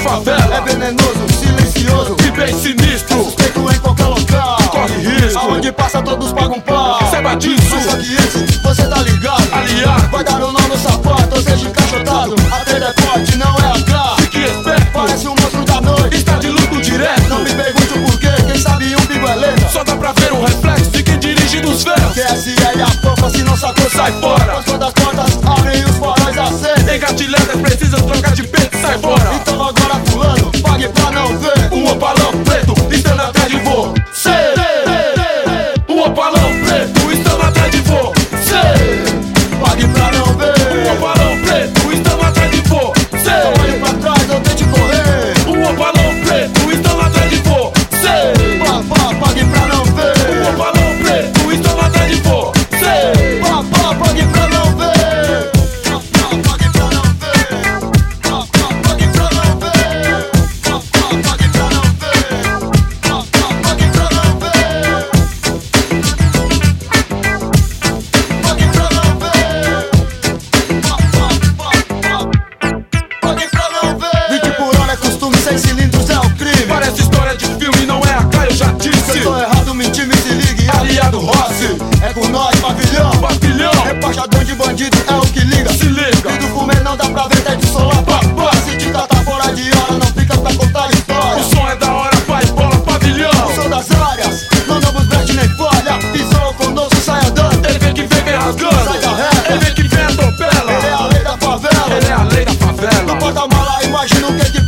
favela é venenoso, silencioso e bem sinistro. Suspeito em qualquer local, corre risco. Aonde passa todos pagam pau. Saiba disso, mas só que esse, você tá ligado, aliado, vai dar um nó no sapato, ou seja encaixotado. A treta é forte, não é H. Fique esperto, Parece um monstro da noite, está de luto direto. não me pergunte o porquê, quem sabe um bigo é letra. Só dá pra ver um reflexo de quem dirige nos véus. QSL a fofa, se não sacou Sai fora. Quando as portas abrem e os faróis acendem, Engatilhadas precisam trocar de peito, sai fora. então agora fulano, pague pra não ver. Um opalão preto, estando atrás de você. Um opalão preto, estando atrás de você. Pague pra não Um ver. opalão preto, estando atrás de você. Olhe pra trás ou tente correr. Um opalão preto, estando atrás de você. Pague pra não Um ver. opalão preto, estando atrás de você. Pague pra não ver. Pague pra não ver. Pague pra não ver. Pague pra não ver. Pague pra não ver. Pague pra não ver. Pague pra não ver. 20 por hora é costume, 6 cilindros é o crime. Parece história de filme, não é AK, eu já disse. Eu tô errado, mentir, me se ligue. Aliado Rossi, É com nós, pavilhão. pavilhão, Rebaixador de bandido é o que liga. se liga. E do fumer não dá pra ver, até de solar. Se te tá fora de hora, não fica pra contar O história. som é da hora, pai, bola, pavilhão. Sou das áreas, não damos break nem falha. Pisou conosco, sai andando. Ele vem que vem rasgando, Sai da reta. ele vem que vem Ele é atropela. a lei da favela. Ele é a lei da favela. No porta-mala, imagina o que